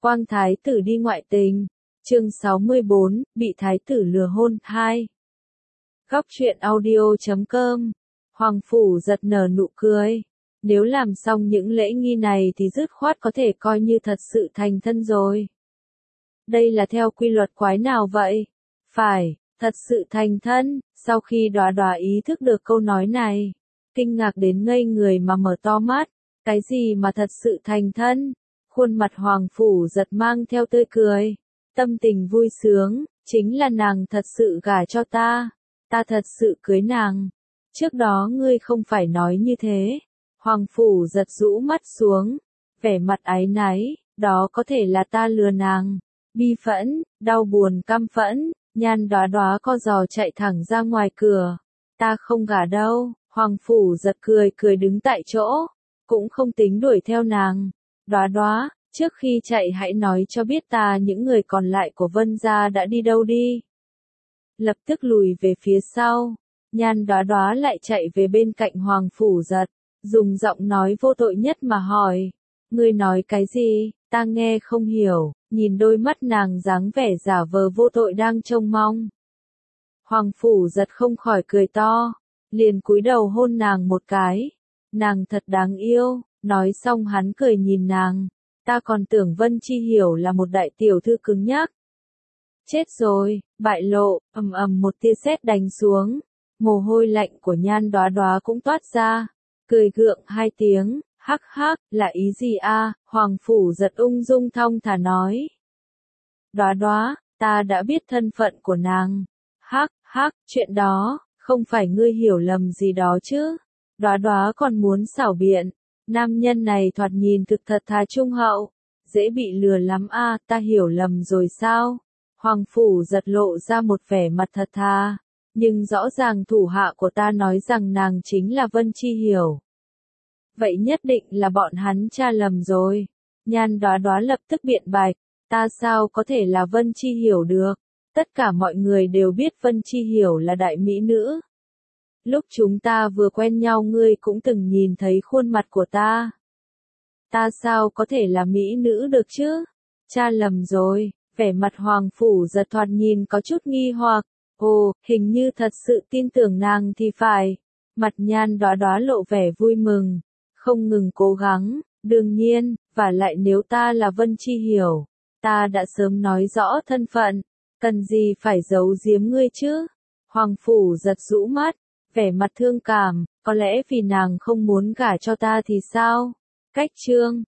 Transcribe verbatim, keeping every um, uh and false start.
Quang thái tử đi ngoại tình. Chương sáu mươi bốn, bị thái tử lừa hôn hai. Góc truyện audio chấm com. Hoàng phủ giật nở nụ cười. Nếu làm xong những lễ nghi này thì dứt khoát có thể coi như thật sự thành thân rồi. Đây là theo quy luật quái nào vậy? Phải, thật sự thành thân. Sau khi Đóa Đóa ý thức được câu nói này, kinh ngạc đến ngây người mà mở to mắt. Cái gì mà thật sự thành thân? Khuôn mặt Hoàng phủ giật mang theo tươi cười, tâm tình vui sướng, chính là nàng thật sự gả cho ta, ta thật sự cưới nàng. Trước đó ngươi không phải nói như thế. Hoàng phủ giật rũ mắt xuống, vẻ mặt áy náy, đó có thể là ta lừa nàng. Bi phẫn, đau buồn căm phẫn, Nhan Đóa Đóa co giò chạy thẳng ra ngoài cửa. Ta không gả đâu. Hoàng phủ giật cười cười đứng tại chỗ, cũng không tính đuổi theo nàng. Đóa Đóa, trước khi chạy hãy nói cho biết ta những người còn lại của Vân gia đã đi đâu đi. Lập tức lùi về phía sau, Nhan Đóa Đóa lại chạy về bên cạnh Hoàng phủ giật, dùng giọng nói vô tội nhất mà hỏi. Ngươi nói cái gì, ta nghe không hiểu, nhìn đôi mắt nàng dáng vẻ giả vờ vô tội đang trông mong. Hoàng phủ giật không khỏi cười to, liền cúi đầu hôn nàng một cái. Nàng thật đáng yêu. Nói xong hắn cười nhìn nàng. Ta còn tưởng Vân Chi Hiểu là một đại tiểu thư cứng nhắc. Chết rồi, bại lộ, ầm ầm một tia sét đánh xuống. Mồ hôi lạnh của Nhan Đóa Đóa cũng toát ra. Cười gượng hai tiếng, hắc hắc, là ý gì a? Hoàng phủ giật ung dung thong thả nói. Đóa Đóa, ta đã biết thân phận của nàng. Hắc hắc, chuyện đó, không phải ngươi hiểu lầm gì đó chứ? Đóa Đóa còn muốn xảo biện. Nam nhân này thoạt nhìn thực thật thà trung hậu, dễ bị lừa lắm a, ta hiểu lầm rồi sao? Hoàng phủ giật lộ ra một vẻ mặt thật thà, nhưng rõ ràng thủ hạ của ta nói rằng nàng chính là Vân Chi Hiểu. Vậy nhất định là bọn hắn tra lầm rồi. Nhan Đóa Đóa lập tức biện bạch, ta sao có thể là Vân Chi Hiểu được? Tất cả mọi người đều biết Vân Chi Hiểu là đại mỹ nữ. Lúc chúng ta vừa quen nhau ngươi cũng từng nhìn thấy khuôn mặt của ta. Ta sao có thể là mỹ nữ được chứ? Cha lầm rồi. Vẻ mặt Hoàng phủ giật thoạt nhìn có chút nghi hoặc. Ồ, hình như thật sự tin tưởng nàng thì phải. Mặt Nhan Đóa Đóa lộ vẻ vui mừng, không ngừng cố gắng. Đương nhiên, và lại nếu ta là Vân Chi Hiểu, ta đã sớm nói rõ thân phận, cần gì phải giấu giếm ngươi chứ? Hoàng phủ giật rũ mắt, vẻ mặt thương cảm, có lẽ vì nàng không muốn gả cho ta thì sao? Cách chương